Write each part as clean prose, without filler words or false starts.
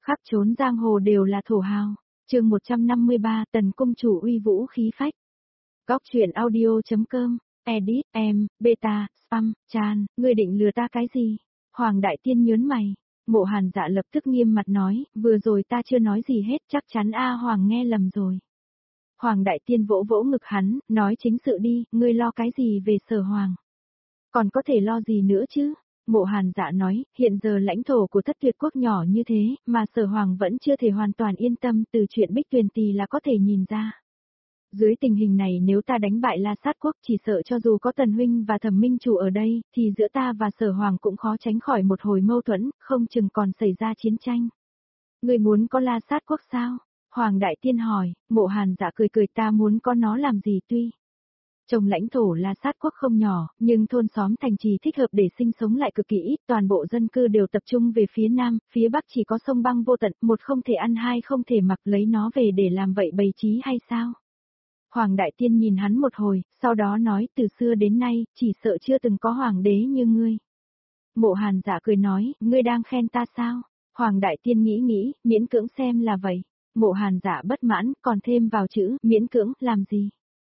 Khắp trốn giang hồ đều là thổ hào. Chương 153, Tần cung chủ uy vũ khí phách. Góc truyện audio.com. Edit em, beta, spam, chan, ngươi định lừa ta cái gì? Hoàng đại tiên nhớn mày. Mộ Hàn Dạ lập tức nghiêm mặt nói, vừa rồi ta chưa nói gì hết, chắc chắn A Hoàng nghe lầm rồi. Hoàng đại tiên vỗ vỗ ngực hắn, nói chính sự đi, ngươi lo cái gì về Sở Hoàng? Còn có thể lo gì nữa chứ? Mộ Hàn Dạ nói, hiện giờ lãnh thổ của Thất Tuyệt quốc nhỏ như thế, mà Sở Hoàng vẫn chưa thể hoàn toàn yên tâm, từ chuyện Bích Tuyền Tì là có thể nhìn ra. Dưới tình hình này nếu ta đánh bại La Sát quốc chỉ sợ cho dù có Tần huynh và Thẩm minh chủ ở đây, thì giữa ta và Sở Hoàng cũng khó tránh khỏi một hồi mâu thuẫn, không chừng còn xảy ra chiến tranh. Ngươi muốn có La Sát quốc sao? Hoàng đại tiên hỏi. Mộ Hàn Dạ cười cười, ta muốn có nó làm gì tuy trong lãnh thổ La Sát quốc không nhỏ, nhưng thôn xóm thành trì thích hợp để sinh sống lại cực kỳ ít, toàn bộ dân cư đều tập trung về phía nam, phía bắc chỉ có sông băng vô tận, một không thể ăn hai không thể mặc, lấy nó về để làm vậy bày trí hay sao? Hoàng đại tiên nhìn hắn một hồi, sau đó nói, từ xưa đến nay, chỉ sợ chưa từng có hoàng đế như ngươi. Mộ Hàn Dạ cười nói, ngươi đang khen ta sao? Hoàng đại tiên nghĩ, miễn cưỡng xem là vậy. Mộ Hàn Dạ bất mãn, còn thêm vào chữ, miễn cưỡng, làm gì?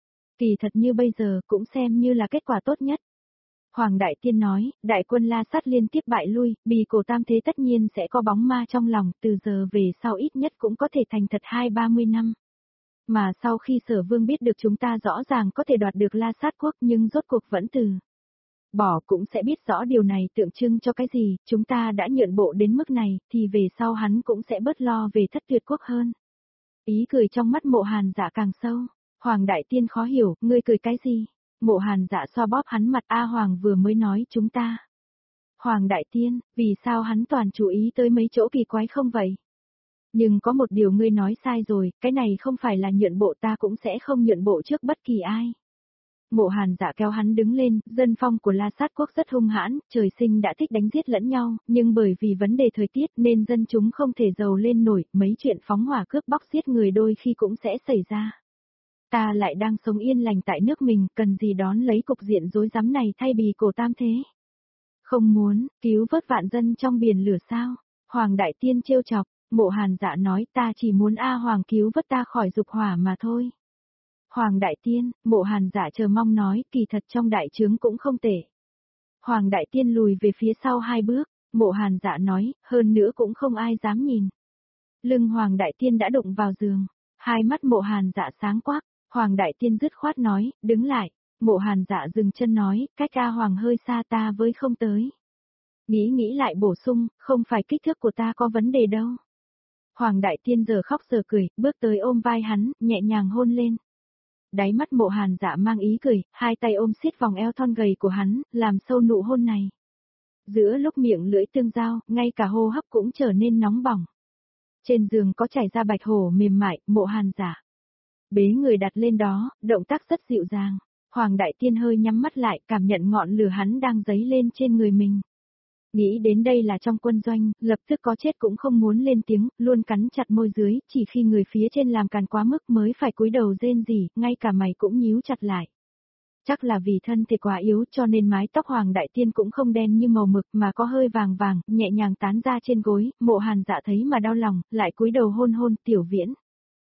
Kỳ thật như bây giờ cũng xem như là kết quả tốt nhất. Hoàng đại tiên nói, đại quân La Sát liên tiếp bại lui, Bì Cổ Tam Thế tất nhiên sẽ có bóng ma trong lòng, từ giờ về sau ít nhất cũng có thể thành thật 20-30 năm. Mà sau khi Sở Vương biết được chúng ta rõ ràng có thể đoạt được La Sát quốc nhưng rốt cuộc vẫn từ bỏ, cũng sẽ biết rõ điều này tượng trưng cho cái gì, chúng ta đã nhượng bộ đến mức này, thì về sau hắn cũng sẽ bớt lo về Thất Tuyệt quốc hơn. Ý cười trong mắt Mộ Hàn Dạ càng sâu. Hoàng đại tiên khó hiểu, ngươi cười cái gì? Mộ Hàn Dạ xoa bóp hắn mặt, A Hoàng vừa mới nói chúng ta. Hoàng đại tiên, vì sao hắn toàn chú ý tới mấy chỗ kỳ quái không vậy? Nhưng có một điều ngươi nói sai rồi, cái này không phải là nhượng bộ, ta cũng sẽ không nhượng bộ trước bất kỳ ai. Mộ Hàn Dạ kéo hắn đứng lên, dân phong của La Sát quốc rất hung hãn, trời sinh đã thích đánh giết lẫn nhau, nhưng bởi vì vấn đề thời tiết nên dân chúng không thể giàu lên nổi, mấy chuyện phóng hỏa cướp bóc giết người đôi khi cũng sẽ xảy ra. Ta lại đang sống yên lành tại nước mình, cần gì đón lấy cục diện rối rắm này thay Bì Cổ Tam Thế. Không muốn, cứu vớt vạn dân trong biển lửa sao? Hoàng đại tiên trêu chọc. Mộ Hàn Dạ nói, ta chỉ muốn A Hoàng cứu vớt ta khỏi dục hỏa mà thôi. Hoàng đại tiên, Mộ Hàn Dạ chờ mong nói, kỳ thật trong đại trướng cũng không tệ. Hoàng đại tiên lùi về phía sau 2 bước, Mộ Hàn Dạ nói, hơn nữa cũng không ai dám nhìn. Lưng Hoàng đại tiên đã đụng vào giường, hai mắt Mộ Hàn Dạ sáng quắc. Hoàng đại tiên dứt khoát nói, đứng lại. Mộ Hàn Dạ dừng chân nói, cách A Hoàng hơi xa, ta với không tới. Nghĩ lại bổ sung, không phải kích thước của ta có vấn đề đâu. Hoàng đại tiên giờ khóc giờ cười, bước tới ôm vai hắn, nhẹ nhàng hôn lên. Đáy mắt Mộ Hàn Dạ mang ý cười, hai tay ôm siết vòng eo thon gầy của hắn, làm sâu nụ hôn này. Giữa lúc miệng lưỡi tương giao, ngay cả hô hấp cũng trở nên nóng bỏng. Trên giường có trải ra bạch hổ mềm mại, Mộ Hàn Dạ bế người đặt lên đó, động tác rất dịu dàng. Hoàng đại tiên hơi nhắm mắt lại, cảm nhận ngọn lửa hắn đang dấy lên trên người mình. Nghĩ đến đây là trong quân doanh, lập tức có chết cũng không muốn lên tiếng, luôn cắn chặt môi dưới, chỉ khi người phía trên làm càn quá mức mới phải cúi đầu rên rỉ, ngay cả mày cũng nhíu chặt lại. Chắc là vì thân thể quá yếu cho nên mái tóc Hoàng đại tiên cũng không đen như màu mực mà có hơi vàng vàng, nhẹ nhàng tán ra trên gối, Mộ Hàn Dạ thấy mà đau lòng, lại cúi đầu hôn hôn Tiểu Viễn.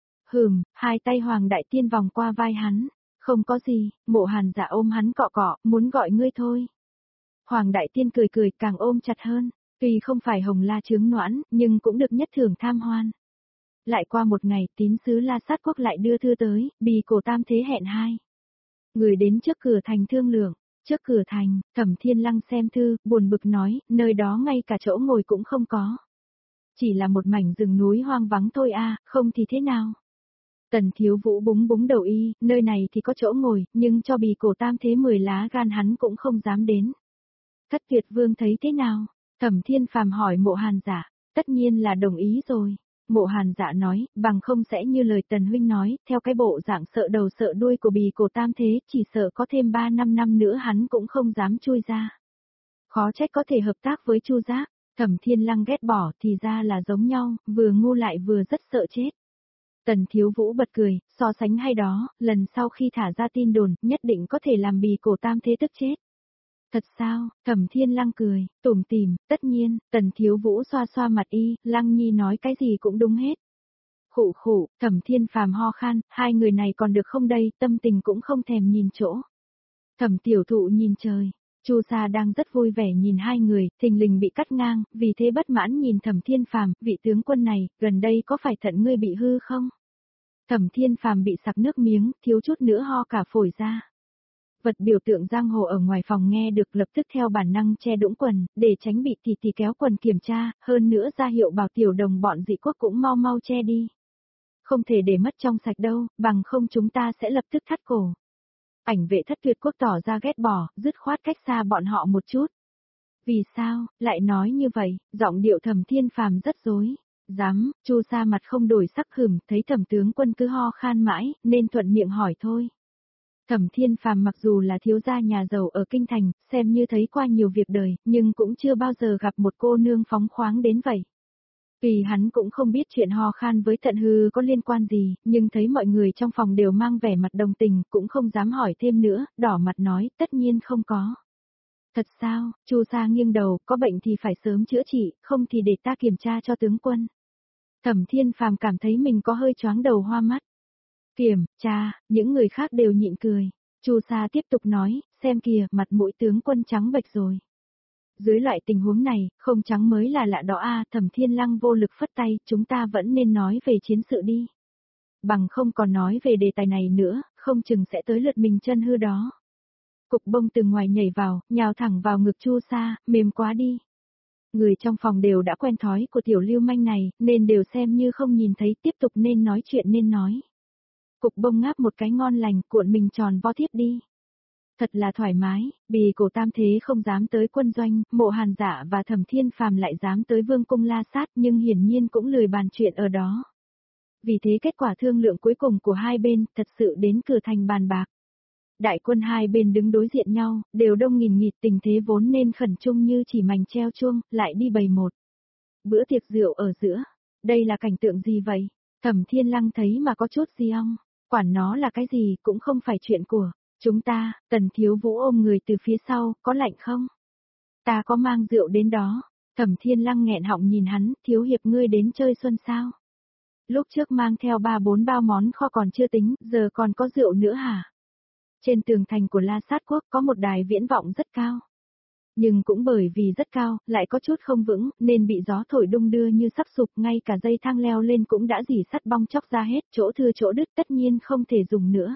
Hai tay Hoàng đại tiên vòng qua vai hắn, không có gì, Mộ Hàn Dạ ôm hắn cọ cọ, muốn gọi ngươi thôi. Hoàng đại tiên cười cười càng ôm chặt hơn, tuy không phải hồng la chướng noãn, nhưng cũng được nhất thưởng tham hoan. Lại qua một ngày, tín sứ La Sát quốc lại đưa thư tới, Bì Cổ Tam Thế hẹn 2 người đến trước cửa thành thương lượng. Trước cửa thành, Thẩm Thiên Lăng xem thư, buồn bực nói, nơi đó ngay cả chỗ ngồi cũng không có. Chỉ là một mảnh rừng núi hoang vắng thôi a, không thì thế nào? Tần Thiếu Vũ búng búng đầu y, nơi này thì có chỗ ngồi, nhưng cho Bì Cổ Tam Thế 10 lá gan hắn cũng không dám đến. Thất Tuyệt Vương thấy thế nào? Thẩm Thiên Phàm hỏi Mộ Hàn Dạ, tất nhiên là đồng ý rồi. Mộ Hàn Dạ nói, bằng không sẽ như lời Tần huynh nói, theo cái bộ dạng sợ đầu sợ đuôi của Bì Cổ Tam Thế, chỉ sợ có thêm 3-5 năm nữa hắn cũng không dám chui ra. Khó trách có thể hợp tác với Chu Giác. Thẩm Thiên Lăng ghét bỏ, thì ra là giống nhau, vừa ngu lại vừa rất sợ chết. Tần Thiếu Vũ bật cười, so sánh hay đó, lần sau khi thả ra tin đồn, nhất định có thể làm Bì Cổ Tam Thế tức chết. Thật sao, Thẩm Thiên Lăng cười, tủm tỉm, tất nhiên, Tần Thiếu Vũ xoa xoa mặt y, Lăng Nhi nói cái gì cũng đúng hết. Khụ khụ, Thẩm Thiên Phàm ho khan, hai người này còn được không đây, tâm tình cũng không thèm nhìn chỗ. Thẩm Tiểu Thụ nhìn trời, Chu Sa đang rất vui vẻ nhìn hai người, thình lình bị cắt ngang, vì thế bất mãn nhìn Thẩm Thiên Phàm, vị tướng quân này, gần đây có phải thận ngươi bị hư không? Thẩm Thiên Phàm bị sặc nước miếng, thiếu chút nữa ho cả phổi ra. Vật biểu tượng giang hồ ở ngoài phòng nghe được lập tức theo bản năng che đũng quần, để tránh bị tỷ tỷ kéo quần kiểm tra, hơn nữa ra hiệu bảo tiểu đồng bọn dị quốc cũng mau mau che đi. Không thể để mất trong sạch đâu, bằng không chúng ta sẽ lập tức thắt cổ. Ảnh Vệ Thất Tuyệt Quốc tỏ ra ghét bỏ, dứt khoát cách xa bọn họ một chút. Vì sao, lại nói như vậy, giọng điệu Thẩm Thiên Phàm rất dối. Dám, Chu Sa mặt không đổi sắc hửm, thấy Thẩm tướng quân cứ ho khan mãi, nên thuận miệng hỏi thôi. Thẩm Thiên Phàm mặc dù là thiếu gia nhà giàu ở kinh thành, xem như thấy qua nhiều việc đời, nhưng cũng chưa bao giờ gặp một cô nương phóng khoáng đến vậy. Vì hắn cũng không biết chuyện ho khan với thận hư có liên quan gì, nhưng thấy mọi người trong phòng đều mang vẻ mặt đồng tình, cũng không dám hỏi thêm nữa, đỏ mặt nói, tất nhiên không có. Thật sao, Chu Sa nghiêng đầu, có bệnh thì phải sớm chữa trị, không thì để ta kiểm tra cho tướng quân. Thẩm Thiên Phàm cảm thấy mình có hơi choáng đầu hoa mắt. Kiểm tra, những người khác đều nhịn cười. Chu Sa tiếp tục nói, xem kìa, mặt mũi tướng quân trắng bệch rồi. Dưới loại tình huống này, không trắng mới là lạ đó a. Thẩm Thiên Lăng vô lực phất tay, chúng ta vẫn nên nói về chiến sự đi. Bằng không còn nói về đề tài này nữa, không chừng sẽ tới lượt mình chân hư đó. Cục bông từ ngoài nhảy vào, nhào thẳng vào ngực Chu Sa, mềm quá đi. Người trong phòng đều đã quen thói của tiểu lưu manh này, nên đều xem như không nhìn thấy, tiếp tục nên nói chuyện nên nói. Cục bông ngáp một cái ngon lành, cuộn mình tròn vo tiếp đi. Thật là thoải mái, Bì Cổ Tam Thế không dám tới quân doanh, Mộ Hàn Dạ và Thẩm Thiên Phàm lại dám tới Vương cung la sát, nhưng hiển nhiên cũng lười bàn chuyện ở đó. Vì thế kết quả thương lượng cuối cùng của hai bên thật sự đến cửa thành bàn bạc. Đại quân hai bên đứng đối diện nhau, đều đông nghìn nghịt, tình thế vốn nên khẩn trương như chỉ mảnh treo chuông, lại đi bày một. Bữa tiệc rượu ở giữa, đây là cảnh tượng gì vậy? Thẩm Thiên Lăng thấy mà có chút gì ong, quản nó là cái gì cũng không phải chuyện của chúng ta. Tần Thiếu Vũ ôm người từ phía sau, có lạnh không? Ta có mang rượu đến đó. Thẩm Thiên Lăng nghẹn họng nhìn hắn, thiếu hiệp ngươi đến chơi xuân sao? Lúc trước mang theo 3-4 bao món kho còn chưa tính, giờ còn có rượu nữa hả? Trên tường thành của La Sát Quốc có một đài viễn vọng rất cao. Nhưng cũng bởi vì rất cao, lại có chút không vững, nên bị gió thổi đung đưa như sắp sụp, ngay cả dây thang leo lên cũng đã rỉ sắt bong chóc ra hết, chỗ thưa chỗ đứt tất nhiên không thể dùng nữa.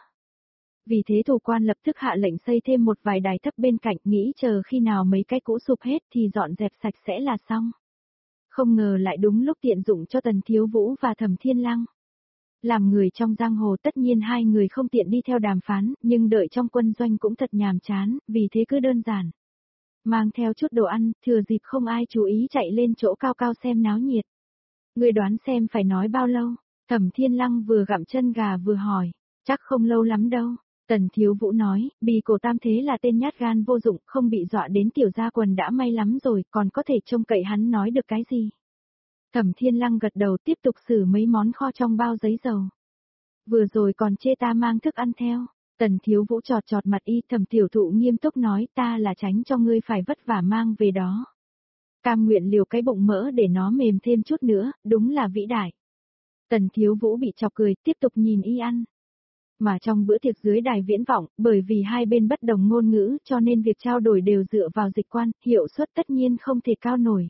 Vì thế thủ quan lập tức hạ lệnh xây thêm một vài đài thấp bên cạnh, nghĩ chờ khi nào mấy cái cũ sụp hết thì dọn dẹp sạch sẽ là xong. Không ngờ lại đúng lúc tiện dụng cho Tần Thiếu Vũ và Thẩm Thiên Lăng. Làm người trong giang hồ tất nhiên hai người không tiện đi theo đàm phán, nhưng đợi trong quân doanh cũng thật nhàm chán, vì thế cứ đơn giản. Mang theo chút đồ ăn, thừa dịp không ai chú ý chạy lên chỗ cao cao xem náo nhiệt. Người đoán xem phải nói bao lâu? Thẩm Thiên Lăng vừa gặm chân gà vừa hỏi. Chắc không lâu lắm đâu. Tần Thiếu Vũ nói, Bì Cổ Tam Thế là tên nhát gan vô dụng, không bị dọa đến tiểu gia quần đã may lắm rồi, còn có thể trông cậy hắn nói được cái gì. Thẩm Thiên Lăng gật đầu tiếp tục xử mấy món kho trong bao giấy dầu. Vừa rồi còn chê ta mang thức ăn theo. Tần Thiếu Vũ chọt chọt mặt y. Thẩm Tiểu Thụ nghiêm túc nói, ta là tránh cho ngươi phải vất vả mang về đó. Cam nguyện liều cái bụng mỡ để nó mềm thêm chút nữa, đúng là vĩ đại. Tần Thiếu Vũ bị chọc cười, tiếp tục nhìn y ăn. Mà trong bữa tiệc dưới đài viễn vọng, bởi vì hai bên bất đồng ngôn ngữ cho nên việc trao đổi đều dựa vào dịch quan, hiệu suất tất nhiên không thể cao nổi.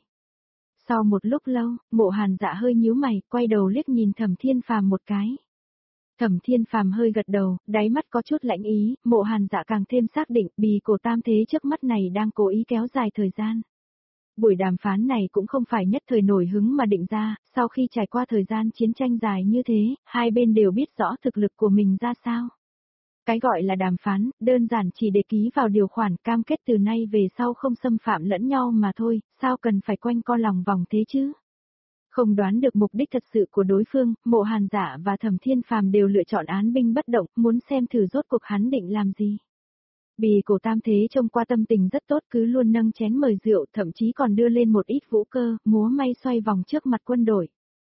Sau một lúc lâu, Mộ Hàn Dạ hơi nhíu mày, quay đầu liếc nhìn Thẩm Thiên Phàm một cái. Thẩm Thiên Phàm hơi gật đầu, đáy mắt có chút lãnh ý, Mộ Hàn Dạ càng thêm xác định Bì Cổ Tam Thế trước mắt này đang cố ý kéo dài thời gian. Buổi đàm phán này cũng không phải nhất thời nổi hứng mà định ra, sau khi trải qua thời gian chiến tranh dài như thế, hai bên đều biết rõ thực lực của mình ra sao. Cái gọi là đàm phán, đơn giản chỉ để ký vào điều khoản cam kết từ nay về sau không xâm phạm lẫn nhau mà thôi, sao cần phải quanh co lòng vòng thế chứ? Không đoán được mục đích thật sự của đối phương, Mộ Hàn Dạ và Thẩm Thiên Phàm đều lựa chọn án binh bất động, muốn xem thử rốt cuộc hắn định làm gì. Bì Cổ Tam Thế trông qua tâm tình rất tốt, cứ luôn nâng chén mời rượu, thậm chí còn đưa lên một ít vũ cơ, múa may xoay vòng trước mặt quân đội.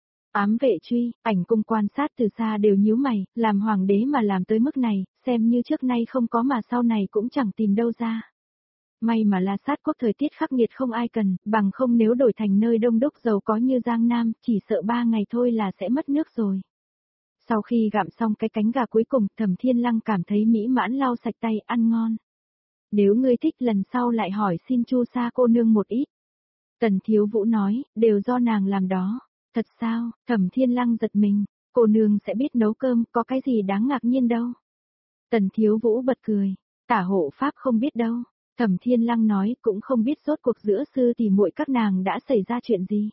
Ám Vệ Truy, Ảnh Cung quan sát từ xa đều nhíu mày, làm hoàng đế mà làm tới mức này, xem như trước nay không có mà sau này cũng chẳng tìm đâu ra. May mà La Sát quốc thời tiết khắc nghiệt không ai cần, bằng không nếu đổi thành nơi đông đúc giàu có như Giang Nam, chỉ sợ 3 ngày thôi là sẽ mất nước rồi. Sau khi gặm xong cái cánh gà cuối cùng, Thẩm Thiên Lăng cảm thấy mỹ mãn lau sạch tay, ăn ngon. Nếu ngươi thích lần sau lại hỏi xin Chu Sa cô nương một ít. Tần Thiếu Vũ nói, đều do nàng làm đó. Thật sao? Thẩm Thiên Lăng giật mình, cô nương sẽ biết nấu cơm, có cái gì đáng ngạc nhiên đâu. Tần Thiếu Vũ bật cười, tả hộ pháp không biết đâu. Thẩm Thiên Lăng nói, cũng không biết rốt cuộc giữa sư tỷ muội các nàng đã xảy ra chuyện gì.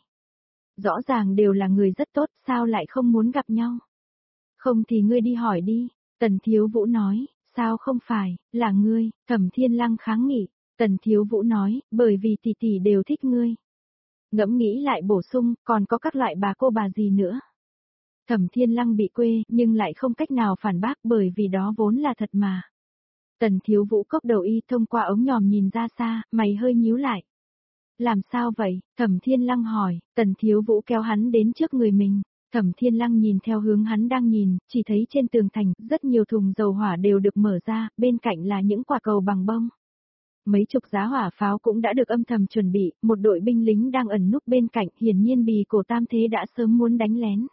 Rõ ràng đều là người rất tốt, sao lại không muốn gặp nhau. Không thì ngươi đi hỏi đi, Tần Thiếu Vũ nói, sao không phải, là ngươi, Thẩm Thiên Lăng kháng nghị, Tần Thiếu Vũ nói, bởi vì tỷ tỷ đều thích ngươi. Ngẫm nghĩ lại bổ sung, còn có các loại bà cô bà gì nữa. Thẩm Thiên Lăng bị quê, nhưng lại không cách nào phản bác bởi vì đó vốn là thật mà. Tần Thiếu Vũ cốc đầu y thông qua ống nhòm nhìn ra xa, mày hơi nhíu lại. Làm sao vậy? Thẩm Thiên Lăng hỏi, Tần Thiếu Vũ kéo hắn đến trước người mình. Thẩm Thiên Lăng nhìn theo hướng hắn đang nhìn, chỉ thấy trên tường thành, rất nhiều thùng dầu hỏa đều được mở ra, bên cạnh là những quả cầu bằng bông. Mấy chục giá hỏa pháo cũng đã được âm thầm chuẩn bị, một đội binh lính đang ẩn núp bên cạnh, hiển nhiên Bì Cổ Tam Thế đã sớm muốn đánh lén.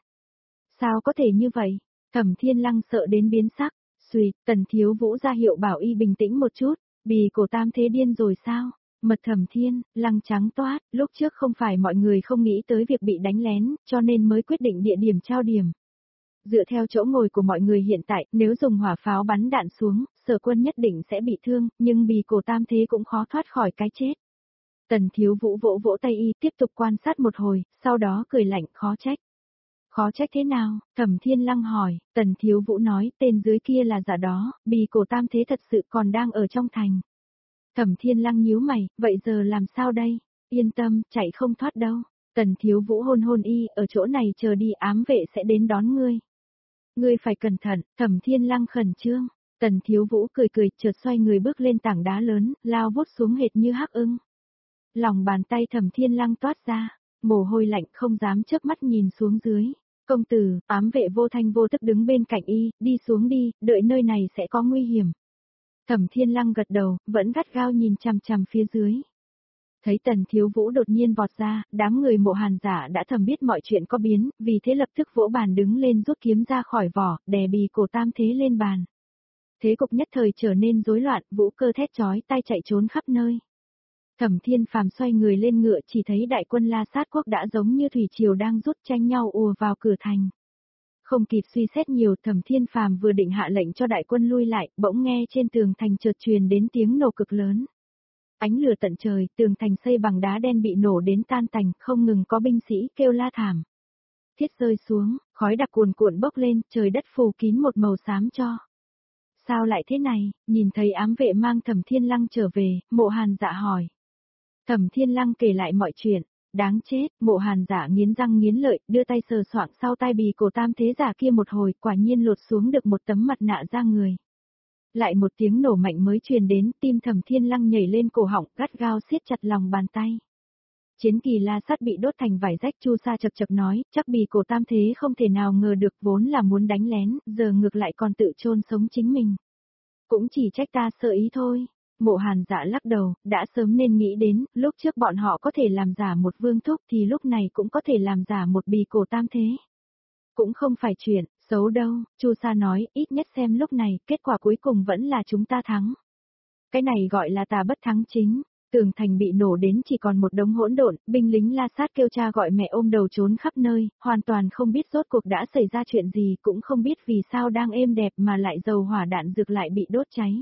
Sao có thể như vậy? Thẩm Thiên Lăng sợ đến biến sắc, suy, Tần Thiếu Vũ ra hiệu bảo y bình tĩnh một chút, Bì Cổ Tam Thế điên rồi sao? Mật Thẩm Thiên, Lăng trắng toát, lúc trước không phải mọi người không nghĩ tới việc bị đánh lén, cho nên mới quyết định địa điểm trao điểm. Dựa theo chỗ ngồi của mọi người hiện tại, nếu dùng hỏa pháo bắn đạn xuống, Sở Quân nhất định sẽ bị thương, nhưng Bì Cổ Tam Thế cũng khó thoát khỏi cái chết. Tần Thiếu Vũ vỗ vỗ tay y, tiếp tục quan sát một hồi, sau đó cười lạnh, khó trách. Khó trách thế nào? Thẩm Thiên Lăng hỏi, Tần Thiếu Vũ nói, tên dưới kia là giả đó, Bì Cổ Tam Thế thật sự còn đang ở trong thành. Thẩm Thiên Lăng nhíu mày, vậy giờ làm sao đây? Yên tâm, chạy không thoát đâu. Tần Thiếu Vũ hôn hôn y, ở chỗ này chờ đi, ám vệ sẽ đến đón ngươi. Ngươi phải cẩn thận, Thẩm Thiên Lăng khẩn trương. Tần Thiếu Vũ cười cười, chợt xoay người bước lên tảng đá lớn, lao vút xuống hệt như hắc ưng. Lòng bàn tay Thẩm Thiên Lăng toát ra, mồ hôi lạnh không dám chớp mắt nhìn xuống dưới. Công tử, ám vệ vô thanh vô tức đứng bên cạnh y, đi xuống đi, đợi nơi này sẽ có nguy hiểm. Thẩm Thiên Lăng gật đầu, vẫn gắt gao nhìn chằm chằm phía dưới. Thấy Tần Thiếu Vũ đột nhiên vọt ra, đám người Mộ Hàn giả đã thầm biết mọi chuyện có biến, vì thế lập tức vỗ bàn đứng lên rút kiếm ra khỏi vỏ, đè Bì Cổ Tam Thế lên bàn. Thế cục nhất thời trở nên rối loạn, Vũ Cơ thét chói tai chạy trốn khắp nơi. Thẩm Thiên Phàm xoay người lên ngựa, chỉ thấy đại quân La Sát quốc đã giống như thủy triều đang rút tranh nhau ùa vào cửa thành. Không kịp suy xét nhiều, Thẩm Thiên Phàm vừa định hạ lệnh cho đại quân lui lại, bỗng nghe trên tường thành chợt truyền đến tiếng nổ cực lớn. Ánh lửa tận trời, tường thành xây bằng đá đen bị nổ đến tan tành, không ngừng có binh sĩ kêu la thảm. Thiết rơi xuống, khói đặc cuồn cuộn bốc lên, trời đất phủ kín một màu xám cho. Sao lại thế này? Nhìn thấy ám vệ mang Thẩm Thiên Lăng trở về, Mộ Hàn dạ hỏi. Thẩm Thiên Lăng kể lại mọi chuyện. Đáng chết, Mộ Hàn giả nghiến răng nghiến lợi, đưa tay sờ soạng sau tai Bì Cổ Tam Thế giả kia một hồi, quả nhiên lột xuống được một tấm mặt nạ ra người. Lại một tiếng nổ mạnh mới truyền đến, tim Thẩm Thiên Lăng nhảy lên cổ họng, gắt gao siết chặt lòng bàn tay. Chiến kỳ La Sát bị đốt thành vải rách, Chu Sa chập chập nói, chắc Bì Cổ Tam Thế không thể nào ngờ được, vốn là muốn đánh lén, giờ ngược lại còn tự chôn sống chính mình. Cũng chỉ trách ta sợ ý thôi. Mộ Hàn dạ lắc đầu, đã sớm nên nghĩ đến, lúc trước bọn họ có thể làm giả một vương thúc thì lúc này cũng có thể làm giả một Bì Cổ Tam Thế. Cũng không phải chuyện xấu đâu, Chu Sa nói, ít nhất xem lúc này, kết quả cuối cùng vẫn là chúng ta thắng. Cái này gọi là tà bất thắng chính. Tường thành bị nổ đến chỉ còn một đống hỗn độn, binh lính La Sát kêu cha gọi mẹ ôm đầu trốn khắp nơi, hoàn toàn không biết rốt cuộc đã xảy ra chuyện gì, cũng không biết vì sao đang êm đẹp mà lại dầu hỏa đạn dược lại bị đốt cháy.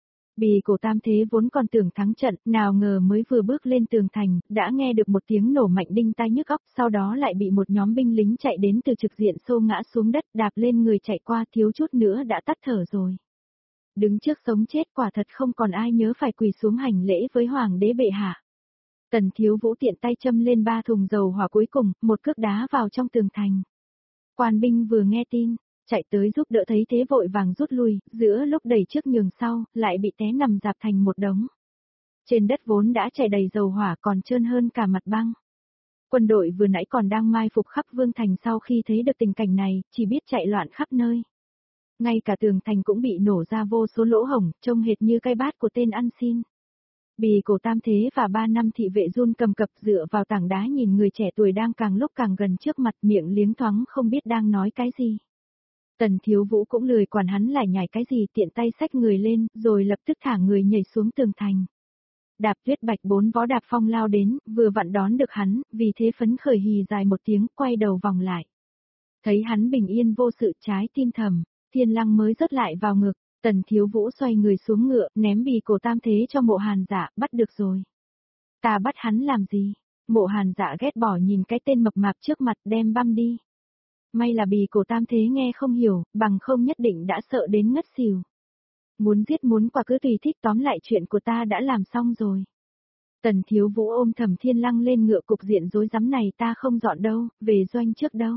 Bì Cổ Tam Thế vốn còn tưởng thắng trận, nào ngờ mới vừa bước lên tường thành, đã nghe được một tiếng nổ mạnh đinh tai nhức óc, sau đó lại bị một nhóm binh lính chạy đến từ trực diện xô ngã xuống đất, đạp lên người chạy qua, thiếu chút nữa đã tắt thở rồi. Đứng trước sống chết, quả thật không còn ai nhớ phải quỳ xuống hành lễ với Hoàng đế bệ hạ. Tần Thiếu Vũ tiện tay châm lên 3 thùng dầu hỏa cuối cùng, một cước đá vào trong tường thành. Quan binh vừa nghe tin, chạy tới giúp đỡ, thấy thế vội vàng rút lui, giữa lúc đẩy trước nhường sau, lại bị té nằm rạp thành một đống. Trên đất vốn đã chảy đầy dầu hỏa còn trơn hơn cả mặt băng. Quân đội vừa nãy còn đang mai phục khắp vương thành, sau khi thấy được tình cảnh này, chỉ biết chạy loạn khắp nơi. Ngay cả tường thành cũng bị nổ ra vô số lỗ hổng, trông hệt như cái bát của tên ăn xin. Bì cổ tam thế và 3 năm thị vệ run cầm cập dựa vào tảng đá nhìn người trẻ tuổi đang càng lúc càng gần trước mặt, miệng liếng thoáng không biết đang nói cái gì. Tần Thiếu Vũ cũng lười quản hắn lại nhảy cái gì, tiện tay xách người lên, rồi lập tức thả người nhảy xuống tường thành. Đạp Tuyết Bạch 4 vó đạp phong lao đến, vừa vặn đón được hắn, vì thế phấn khởi hì dài một tiếng, quay đầu vòng lại. Thấy hắn bình yên vô sự, trái tim thầm, Thiên Lăng mới rớt lại vào ngực. Tần Thiếu Vũ xoay người xuống ngựa, ném bì cổ tam thế cho Mộ Hàn Dạ, bắt được rồi. Ta bắt hắn làm gì? Mộ Hàn Dạ ghét bỏ nhìn cái tên mập mạp trước mặt, đem băm đi. May là bì cổ tam thế nghe không hiểu, bằng không nhất định đã sợ đến ngất xỉu. Muốn giết muốn quả cứ tùy thích, tóm lại chuyện của ta đã làm xong rồi. Tần Thiếu Vũ ôm Thẩm Thiên Lăng lên ngựa, cục diện rối rắm này ta không dọn đâu, về doanh trước đâu.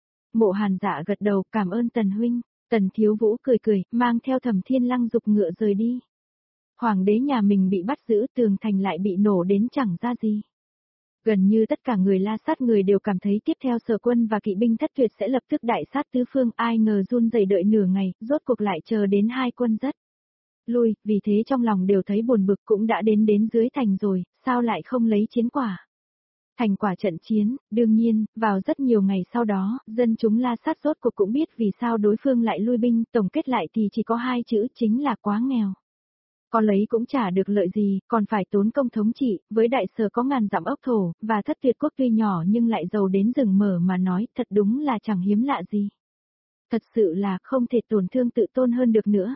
Mộ Hàn Dạ gật đầu, cảm ơn Tần huynh. Tần Thiếu Vũ cười cười, mang theo Thẩm Thiên Lăng dục ngựa rời đi. Hoàng đế nhà mình bị bắt giữ, tường thành lại bị nổ đến chẳng ra gì. Gần như tất cả người La Sát người đều cảm thấy tiếp theo Sở Quân và kỵ binh Thất Tuyệt sẽ lập tức đại sát tứ phương, ai ngờ run rẩy đợi nửa ngày, rốt cuộc lại chờ đến hai quân rất lui, vì thế trong lòng đều thấy buồn bực, cũng đã đến dưới thành rồi, sao lại không lấy chiến quả. Thành quả trận chiến, đương nhiên, vào rất nhiều ngày sau đó, dân chúng La Sát rốt cuộc cũng biết vì sao đối phương lại lui binh, tổng kết lại thì chỉ có hai chữ, chính là quá nghèo. Có lấy cũng chả được lợi gì, còn phải tốn công thống trị, với đại sở có ngàn dặm ốc thổ, và Thất Tuyệt quốc tuy nhỏ nhưng lại giàu đến rừng mở mà nói, thật đúng là chẳng hiếm lạ gì. Thật sự là không thể tổn thương tự tôn hơn được nữa.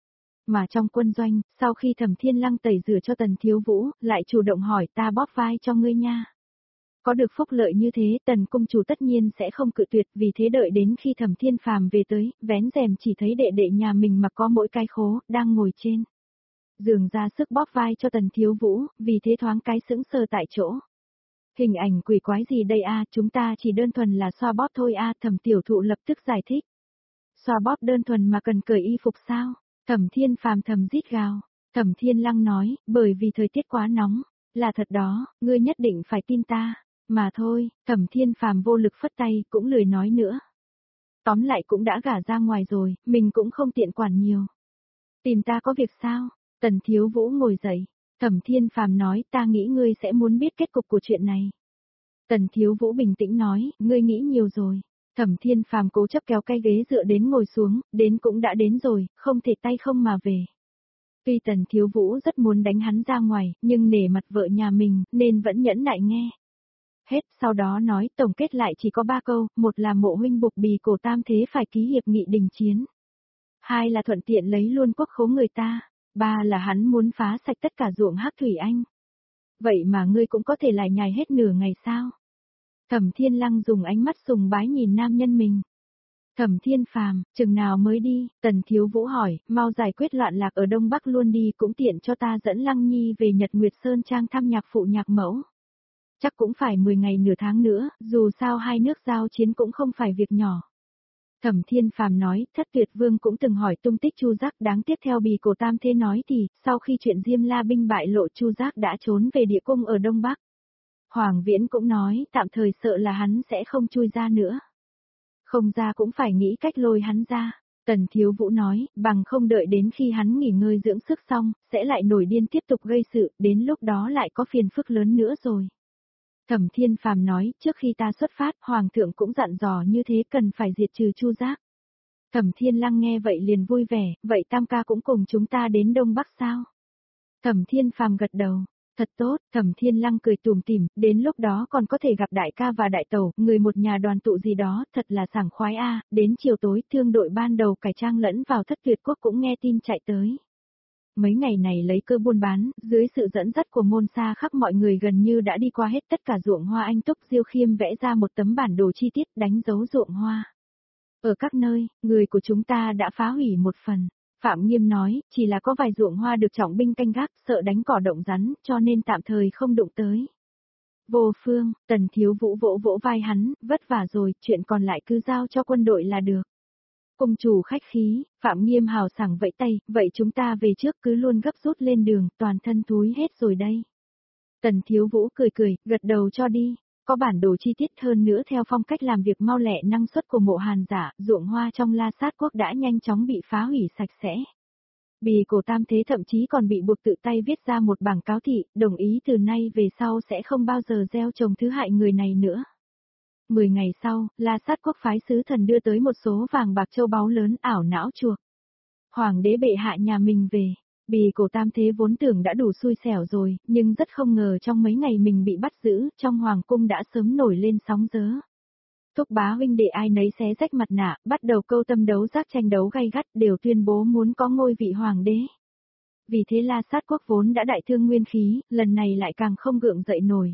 Mà trong quân doanh, sau khi Thẩm Thiên Lăng tẩy rửa cho Tần Thiếu Vũ, lại chủ động hỏi ta bóp vai cho ngươi nha. Có được phúc lợi như thế, Tần cung chủ tất nhiên sẽ không cự tuyệt, vì thế đợi đến khi Thẩm Thiên Phàm về tới, vén rèm chỉ thấy đệ đệ nhà mình mặc có mỗi cái khố, đang ngồi trên giường ra sức bóp vai cho Tần Thiếu Vũ, vì thế thoáng cái sững sờ tại chỗ. Hình ảnh quỷ quái gì đây a, chúng ta chỉ đơn thuần là xoa bóp thôi a, Thẩm tiểu thụ lập tức giải thích. Xoa bóp đơn thuần mà cần cởi y phục sao? Thẩm Thiên Phàm thầm rít gào. Thẩm Thiên Lăng nói, bởi vì thời tiết quá nóng, là thật đó, ngươi nhất định phải tin ta. Mà thôi, Thẩm Thiên Phàm vô lực phất tay, cũng lười nói nữa. Tóm lại cũng đã gả ra ngoài rồi, mình cũng không tiện quản nhiều. Tìm ta có việc sao? Tần Thiếu Vũ ngồi dậy. Thẩm Thiên Phàm nói, ta nghĩ ngươi sẽ muốn biết kết cục của chuyện này. Tần Thiếu Vũ bình tĩnh nói, ngươi nghĩ nhiều rồi. Thẩm Thiên Phàm cố chấp kéo cái ghế dựa đến ngồi xuống, đến cũng đã đến rồi, không thể tay không mà về. Tuy Tần Thiếu Vũ rất muốn đánh hắn ra ngoài, nhưng nể mặt vợ nhà mình, nên vẫn nhẫn nại nghe. Hết, sau đó nói, tổng kết lại chỉ có 3 câu, một là Mộ huynh buộc bì cổ tam thế phải ký hiệp nghị đình chiến. 2 là thuận tiện lấy luôn quốc khố người ta. 3 là hắn muốn phá sạch tất cả ruộng Hắc Thủy Anh. Vậy mà ngươi cũng có thể lại nhài hết nửa ngày sao? Thẩm Thiên Lăng dùng ánh mắt sùng bái nhìn nam nhân mình. Thẩm Thiên Phàm, chừng nào mới đi? Tần Thiếu Vũ hỏi, mau giải quyết loạn lạc ở Đông Bắc luôn đi, cũng tiện cho ta dẫn Lăng Nhi về Nhật Nguyệt Sơn Trang thăm nhạc phụ nhạc mẫu. Chắc cũng phải 10 ngày nửa tháng nữa, dù sao hai nước giao chiến cũng không phải việc nhỏ. Thẩm Thiên Phàm nói, Thất Tuyệt Vương cũng từng hỏi tung tích Chu Giác, đáng tiếc theo bì cổ tam thế nói thì, sau khi chuyện Diêm La binh bại lộ, Chu Giác đã trốn về địa cung ở Đông Bắc. Hoàng Viễn cũng nói, tạm thời sợ là hắn sẽ không chui ra nữa. Không ra cũng phải nghĩ cách lôi hắn ra. Tần Thiếu Vũ nói, bằng không đợi đến khi hắn nghỉ ngơi dưỡng sức xong, sẽ lại nổi điên tiếp tục gây sự, đến lúc đó lại có phiền phức lớn nữa rồi. Thẩm Thiên Phàm nói, trước khi ta xuất phát, Hoàng thượng cũng dặn dò như thế, cần phải diệt trừ Chu Giác. Thẩm Thiên Lăng nghe vậy liền vui vẻ, vậy Tam ca cũng cùng chúng ta đến Đông Bắc sao? Thẩm Thiên Phàm gật đầu. Thật tốt, Thẩm Thiên Lăng cười tủm tỉm, đến lúc đó còn có thể gặp đại ca và đại tẩu, người một nhà đoàn tụ gì đó, thật là sảng khoái a. Đến chiều tối, thương đội ban đầu cải trang lẫn vào Thất Tuyệt quốc cũng nghe tin chạy tới. Mấy ngày này lấy cơ buôn bán, dưới sự dẫn dắt của Môn Sa Khắc mọi người gần như đã đi qua hết tất cả ruộng hoa, anh Túc Diêu Khiêm vẽ ra một tấm bản đồ chi tiết đánh dấu ruộng hoa. Ở các nơi, người của chúng ta đã phá hủy một phần. Phạm Nghiêm nói, chỉ là có vài ruộng hoa được trọng binh canh gác, sợ đánh cỏ động rắn, cho nên tạm thời không đụng tới. Vô Phương, Tần Thiếu Vũ vỗ vỗ vai hắn, vất vả rồi, chuyện còn lại cứ giao cho quân đội là được. Cung chủ khách khí, Phạm Nghiêm hào sảng vẫy tay, vậy chúng ta về trước, cứ luôn gấp rút lên đường, toàn thân thúi hết rồi đây. Tần Thiếu Vũ cười cười, gật đầu cho đi. Có bản đồ chi tiết hơn nữa theo phong cách làm việc mau lẹ năng suất của Mộ Hàn Dạ, ruộng hoa trong La Sát quốc đã nhanh chóng bị phá hủy sạch sẽ. Bì cổ tam thế thậm chí còn bị buộc tự tay viết ra một bảng cáo thị, đồng ý từ nay về sau sẽ không bao giờ gieo trồng thứ hại người này nữa. 10 ngày sau, La Sát quốc phái sứ thần đưa tới một số vàng bạc châu báu lớn ảo não chuộc. Hoàng đế bệ hạ nhà mình về. Bì cổ tam thế vốn tưởng đã đủ xui xẻo rồi, nhưng rất không ngờ trong mấy ngày mình bị bắt giữ, trong hoàng cung đã sớm nổi lên sóng dớ. Thúc bá huynh đệ ai nấy xé rách mặt nạ, bắt đầu câu tâm đấu giác tranh đấu gay gắt, đều tuyên bố muốn có ngôi vị hoàng đế. Vì thế La Sát quốc vốn đã đại thương nguyên khí, lần này lại càng không gượng dậy nổi.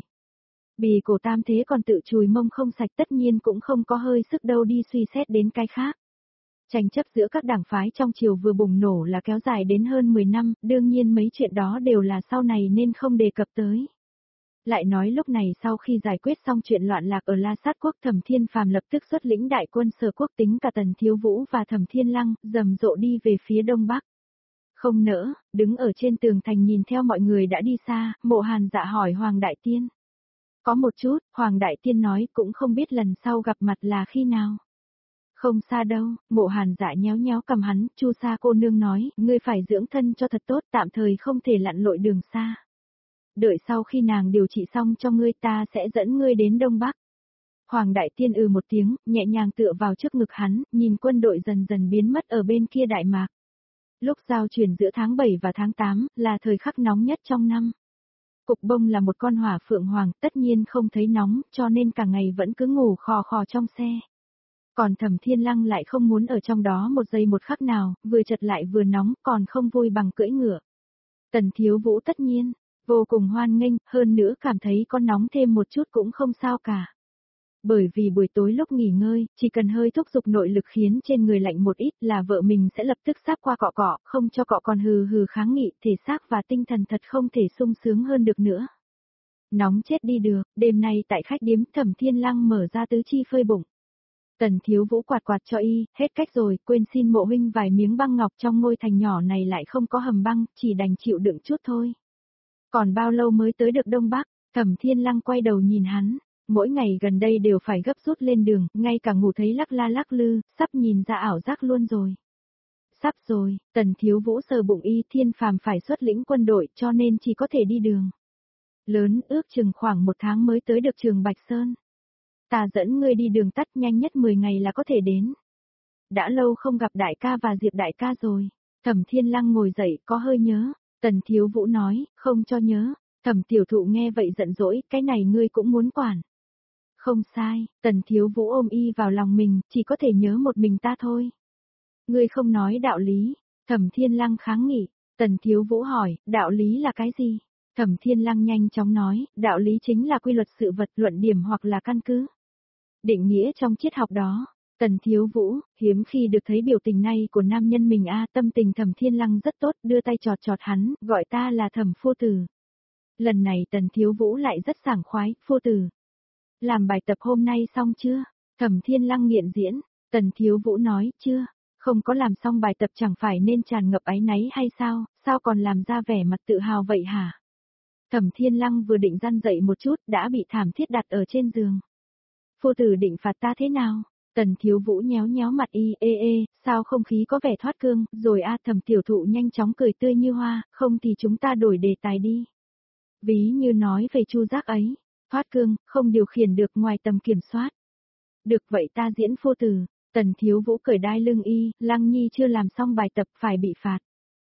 Bì cổ tam thế còn tự chùi mông không sạch, tất nhiên cũng không có hơi sức đâu đi suy xét đến cái khác. Tranh chấp giữa các đảng phái trong triều vừa bùng nổ là kéo dài đến hơn 10 năm, đương nhiên mấy chuyện đó đều là sau này nên không đề cập tới. Lại nói lúc này sau khi giải quyết xong chuyện loạn lạc ở La Sát quốc, Thẩm Thiên Phàm lập tức xuất lĩnh đại quân Sở quốc tính cả Tần Thiếu Vũ và Thẩm Thiên Lăng, rầm rộ đi về phía đông bắc. Không nỡ, đứng ở trên tường thành nhìn theo mọi người đã đi xa, Mộ Hàn Dạ hỏi Hoàng Đại Tiên. Có một chút, Hoàng Đại Tiên nói cũng không biết lần sau gặp mặt là khi nào. Không xa đâu, Mộ Hàn Dạ nhéo nhéo cầm hắn, Chu Sa cô nương nói, ngươi phải dưỡng thân cho thật tốt, tạm thời không thể lặn lội đường xa. Đợi sau khi nàng điều trị xong cho ngươi ta sẽ dẫn ngươi đến Đông Bắc. Hoàng Đại Tiên một tiếng, nhẹ nhàng tựa vào trước ngực hắn, nhìn quân đội dần dần biến mất ở bên kia Đại Mạc. Lúc giao chuyển giữa tháng 7 và tháng 8, là thời khắc nóng nhất trong năm. Cục Bông là một con hỏa phượng hoàng, tất nhiên không thấy nóng, cho nên cả ngày vẫn cứ ngủ khò khò trong xe. Còn Thẩm Thiên Lăng lại không muốn ở trong đó một giây một khắc nào, vừa chật lại vừa nóng, còn không vui bằng cưỡi ngựa. Tần Thiếu Vũ tất nhiên, vô cùng hoan nghênh, hơn nữa cảm thấy có nóng thêm một chút cũng không sao cả. Bởi vì buổi tối lúc nghỉ ngơi, chỉ cần hơi thúc giục nội lực khiến trên người lạnh một ít là vợ mình sẽ lập tức sáp qua cọ cọ, không cho cọ còn hừ hừ kháng nghị, thể xác và tinh thần thật không thể sung sướng hơn được nữa. Nóng chết đi được, đêm nay tại khách điếm Thẩm Thiên Lăng mở ra tứ chi phơi bụng. Tần Thiếu Vũ quạt quạt cho y, hết cách rồi, quên xin Mộ huynh vài miếng băng ngọc, trong ngôi thành nhỏ này lại không có hầm băng, chỉ đành chịu đựng chút thôi. Còn bao lâu mới tới được Đông Bắc? Thẩm Thiên Lăng quay đầu nhìn hắn, mỗi ngày gần đây đều phải gấp rút lên đường, ngay cả ngủ thấy lắc la lắc lư, sắp nhìn ra ảo giác luôn rồi. Sắp rồi, Tần Thiếu Vũ sờ bụng y, Thiên Phàm phải xuất lĩnh quân đội cho nên chỉ có thể đi đường. Lớn, ước chừng khoảng 1 tháng mới tới được Trường Bạch Sơn. Ta dẫn ngươi đi đường tắt, nhanh nhất 10 ngày là có thể đến. Đã lâu không gặp đại ca và Diệp đại ca rồi. Thẩm Thiên Lăng ngồi dậy, có hơi nhớ. Tần Thiếu Vũ nói, không cho nhớ. Thẩm Tiểu Thụ nghe vậy giận dỗi, cái này ngươi cũng muốn quản. Không sai, Tần Thiếu Vũ ôm y vào lòng mình, chỉ có thể nhớ một mình ta thôi. Ngươi không nói đạo lý. Thẩm Thiên Lăng kháng nghị. Tần Thiếu Vũ hỏi, đạo lý là cái gì? Thẩm Thiên Lăng nhanh chóng nói, đạo lý chính là quy luật sự vật, luận điểm hoặc là căn cứ. Định nghĩa trong triết học đó. Tần Thiếu Vũ, hiếm khi được thấy biểu tình này của nam nhân mình tâm tình Thẩm Thiên Lăng rất tốt, đưa tay chọt chọt hắn, gọi ta là Thẩm phu tử. Lần này Tần Thiếu Vũ lại rất sảng khoái, phu tử. Làm bài tập hôm nay xong chưa? Thẩm Thiên Lăng nghiện diễn, Tần Thiếu Vũ nói, chưa, không có làm xong bài tập chẳng phải nên tràn ngập áy náy hay sao, sao còn làm ra vẻ mặt tự hào vậy hả? Thẩm Thiên Lăng vừa định răn dậy một chút, đã bị thảm thiết đặt ở trên giường. Phu tử định phạt ta thế nào? Tần Thiếu Vũ nhéo nhéo mặt y, sao không khí có vẻ thoát cương, rồi Thẩm Tiểu Thụ nhanh chóng cười tươi như hoa, không thì chúng ta đổi đề tài đi. Ví như nói về Chu Giác ấy, thoát cương, không điều khiển được ngoài tầm kiểm soát. Được vậy ta diễn phu tử. Tần Thiếu Vũ cởi đai lưng y, Lăng Nhi chưa làm xong bài tập phải bị phạt.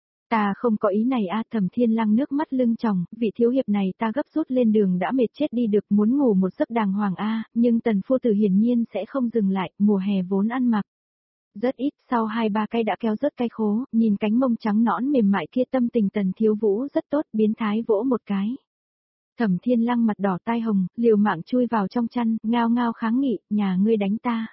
Ta không có ý này Thẩm Thiên Lăng nước mắt lưng tròng, vị thiếu hiệp này ta gấp rút lên đường đã mệt chết đi được, muốn ngủ một giấc đàng hoàng nhưng Tần phu tử hiển nhiên sẽ không dừng lại, mùa hè vốn ăn mặc. Rất ít, sau 2-3 cây đã kéo rớt cây khố, nhìn cánh mông trắng nõn mềm mại kia tâm tình Tần Thiếu Vũ rất tốt, biến thái vỗ một cái. Thẩm Thiên Lăng mặt đỏ tai hồng, liều mạng chui vào trong chăn, ngao ngao kháng nghị, nhà ngươi đánh ta.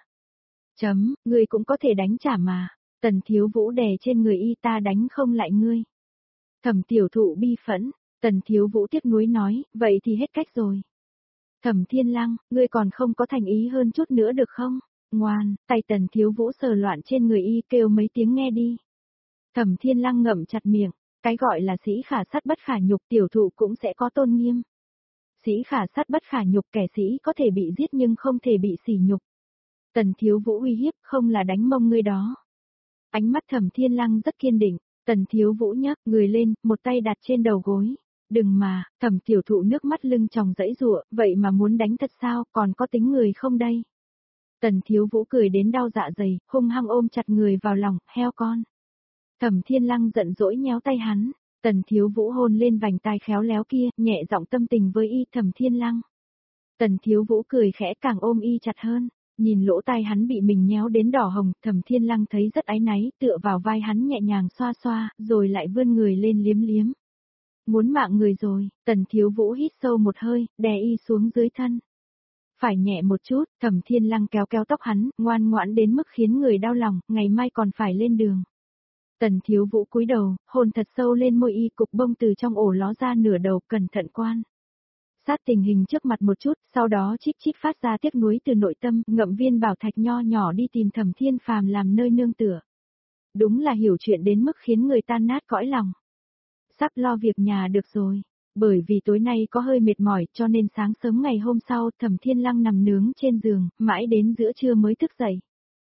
Ngươi cũng có thể đánh trả mà. Tần Thiếu Vũ đè trên người y, ta đánh không lại ngươi. Thẩm Tiểu Thụ bi phẫn, Tần Thiếu Vũ tiếc nuối nói, vậy thì hết cách rồi. Thẩm Thiên Lăng, ngươi còn không có thành ý hơn chút nữa được không? Ngoan, tay Tần Thiếu Vũ sờ loạn trên người y, kêu mấy tiếng nghe đi. Thẩm Thiên Lăng ngậm chặt miệng, cái gọi là sĩ khả sát bất khả nhục, tiểu thụ cũng sẽ có tôn nghiêm. Sĩ khả sát bất khả nhục, kẻ sĩ có thể bị giết nhưng không thể bị sỉ nhục. Tần Thiếu Vũ uy hiếp, không là đánh mông ngươi đó. Ánh mắt Thẩm Thiên Lăng rất kiên định, Tần Thiếu Vũ nhấc người lên, một tay đặt trên đầu gối. Đừng mà, Thẩm Tiểu Thụ nước mắt lưng tròng dãy giụa, vậy mà muốn đánh thật sao, còn có tính người không đây? Tần Thiếu Vũ cười đến đau dạ dày, hung hăng ôm chặt người vào lòng, heo con. Thẩm Thiên Lăng giận dỗi nhéo tay hắn, Tần Thiếu Vũ hôn lên vành tai khéo léo kia, nhẹ giọng tâm tình với y Thẩm Thiên Lăng. Tần Thiếu Vũ cười khẽ càng ôm y chặt hơn, nhìn lỗ tai hắn bị mình nhéo đến đỏ hồng, Thẩm Thiên Lăng thấy rất áy náy, tựa vào vai hắn nhẹ nhàng xoa xoa, rồi lại vươn người lên liếm liếm. Muốn mạng người rồi, Tần Thiếu Vũ hít sâu một hơi, đè y xuống dưới thân. Phải nhẹ một chút, Thẩm Thiên Lăng kéo kéo tóc hắn, ngoan ngoãn đến mức khiến người đau lòng, ngày mai còn phải lên đường. Tần Thiếu Vũ cúi đầu, hôn thật sâu lên môi y, cục bông từ trong ổ ló ra nửa đầu, cẩn thận quan. Sát tình hình trước mặt một chút, sau đó chip chip phát ra tiếc nuối từ nội tâm, ngậm viên bảo thạch nho nhỏ đi tìm Thẩm Thiên Phàm làm nơi nương tựa. Đúng là hiểu chuyện đến mức khiến người tan nát cõi lòng. Sắp lo việc nhà được rồi. Bởi vì tối nay có hơi mệt mỏi cho nên sáng sớm ngày hôm sau Thẩm Thiên Lăng nằm nướng trên giường, mãi đến giữa trưa mới thức dậy.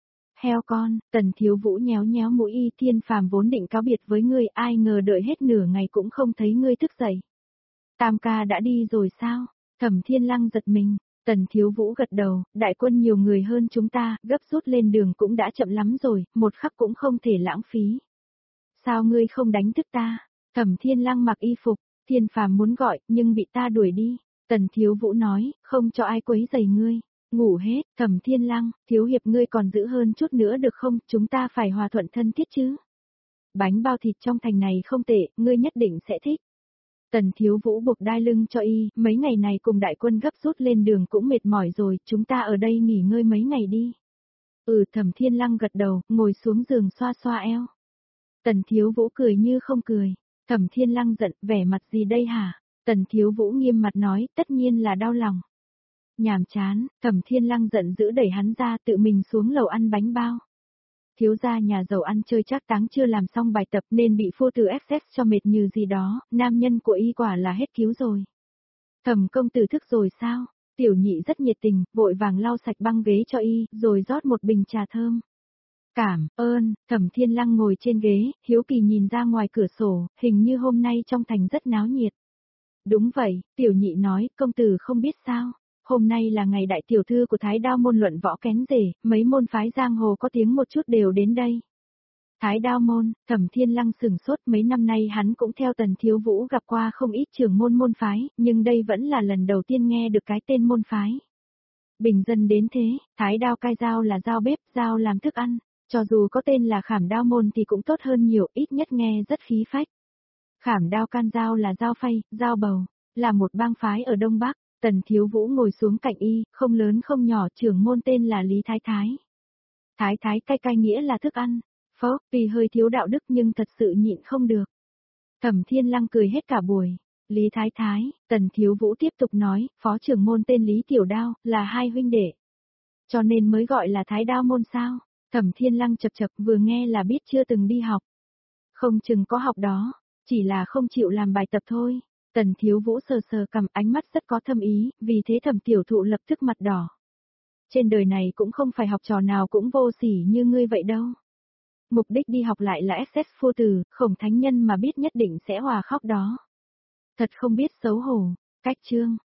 Heo con, Tần Thiếu Vũ nhéo nhéo mũi y, Thiên Phàm vốn định cáo biệt với ngươi, ai ngờ đợi hết nửa ngày cũng không thấy ngươi thức dậy. Tam ca đã đi rồi sao? Thẩm Thiên Lăng giật mình, Tần Thiếu Vũ gật đầu, đại quân nhiều người hơn chúng ta, gấp rút lên đường cũng đã chậm lắm rồi, một khắc cũng không thể lãng phí. Sao ngươi không đánh thức ta? Thẩm Thiên Lăng mặc y phục, Thiên Phàm muốn gọi, nhưng bị ta đuổi đi. Tần Thiếu Vũ nói, không cho ai quấy rầy ngươi. Ngủ hết, Thẩm Thiên Lăng, thiếu hiệp ngươi còn giữ hơn chút nữa được không, chúng ta phải hòa thuận thân thiết chứ. Bánh bao thịt trong thành này không tệ, ngươi nhất định sẽ thích. Tần Thiếu Vũ buộc đai lưng cho y, mấy ngày này cùng đại quân gấp rút lên đường cũng mệt mỏi rồi, chúng ta ở đây nghỉ ngơi mấy ngày đi. Thẩm Thiên Lăng gật đầu, ngồi xuống giường xoa xoa eo. Tần Thiếu Vũ cười như không cười. Thẩm Thiên Lăng giận, vẻ mặt gì đây hả? Tần Thiếu Vũ nghiêm mặt nói, tất nhiên là đau lòng. Nhàm chán, Thẩm Thiên Lăng giận dữ đẩy hắn ra, tự mình xuống lầu ăn bánh bao. Thiếu gia nhà giàu ăn chơi trác táng chưa làm xong bài tập nên bị phu tử SS cho mệt như gì đó, nam nhân của y quả là hết cứu rồi. Thẩm công tử thức rồi sao? Tiểu nhị rất nhiệt tình, vội vàng lau sạch băng ghế cho y, rồi rót một bình trà thơm. Cảm ơn, Thẩm Thiên Lăng ngồi trên ghế, hiếu kỳ nhìn ra ngoài cửa sổ, hình như hôm nay trong thành rất náo nhiệt. Đúng vậy, tiểu nhị nói, công tử không biết sao, hôm nay là ngày đại tiểu thư của Thái Đao môn luận võ kén rể, mấy môn phái giang hồ có tiếng một chút đều đến đây. Thái Đao môn, Thẩm Thiên Lăng sửng sốt, mấy năm nay hắn cũng theo Tần Thiếu Vũ gặp qua không ít trưởng môn phái, nhưng đây vẫn là lần đầu tiên nghe được cái tên môn phái. Bình dân đến thế, Thái Đao cai dao là dao bếp, dao làm thức ăn. Cho dù có tên là Khảm Đao môn thì cũng tốt hơn nhiều, ít nhất nghe rất khí phách. Khảm Đao can dao là dao phay, dao bầu, là một bang phái ở Đông Bắc. Tần Thiếu Vũ ngồi xuống cạnh y, không lớn không nhỏ, trưởng môn tên là Lý Thái Thái. Thái Thái cai cai nghĩa là thức ăn. Phốc, vì hơi thiếu đạo đức nhưng thật sự nhịn không được. Thẩm Thiên Lăng cười hết cả buổi. Lý Thái Thái, Tần Thiếu Vũ tiếp tục nói, phó trưởng môn tên Lý Tiểu Đao, là hai huynh đệ. Cho nên mới gọi là Thái Đao môn sao? Thẩm Thiên Lăng chập chập, vừa nghe là biết chưa từng đi học. Không chừng có học đó, chỉ là không chịu làm bài tập thôi. Tần Thiếu Vũ sờ sờ cằm, ánh mắt rất có thâm ý, vì thế Thẩm Tiểu Thụ lập tức mặt đỏ. Trên đời này cũng không phải học trò nào cũng vô sỉ như ngươi vậy đâu. Mục đích đi học lại là SS phu tử, Khổng thánh nhân mà biết nhất định sẽ hòa khóc đó. Thật không biết xấu hổ. Cách chương